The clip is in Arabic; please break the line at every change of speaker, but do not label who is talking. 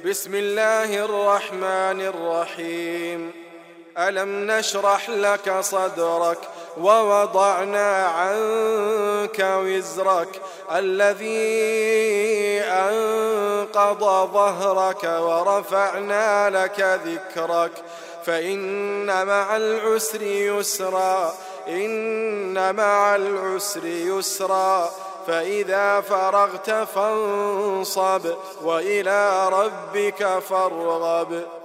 بسم الله الرحمن الرحيم. ألم نشرح لك صدرك ووضعنا عنك وزرك الذي أنقض ظهرك ورفعنا لك ذكرك فإن مع العسر يسرا إن مع العسر يسرا فإذا فرغت فانصب وإلى ربك فارغب.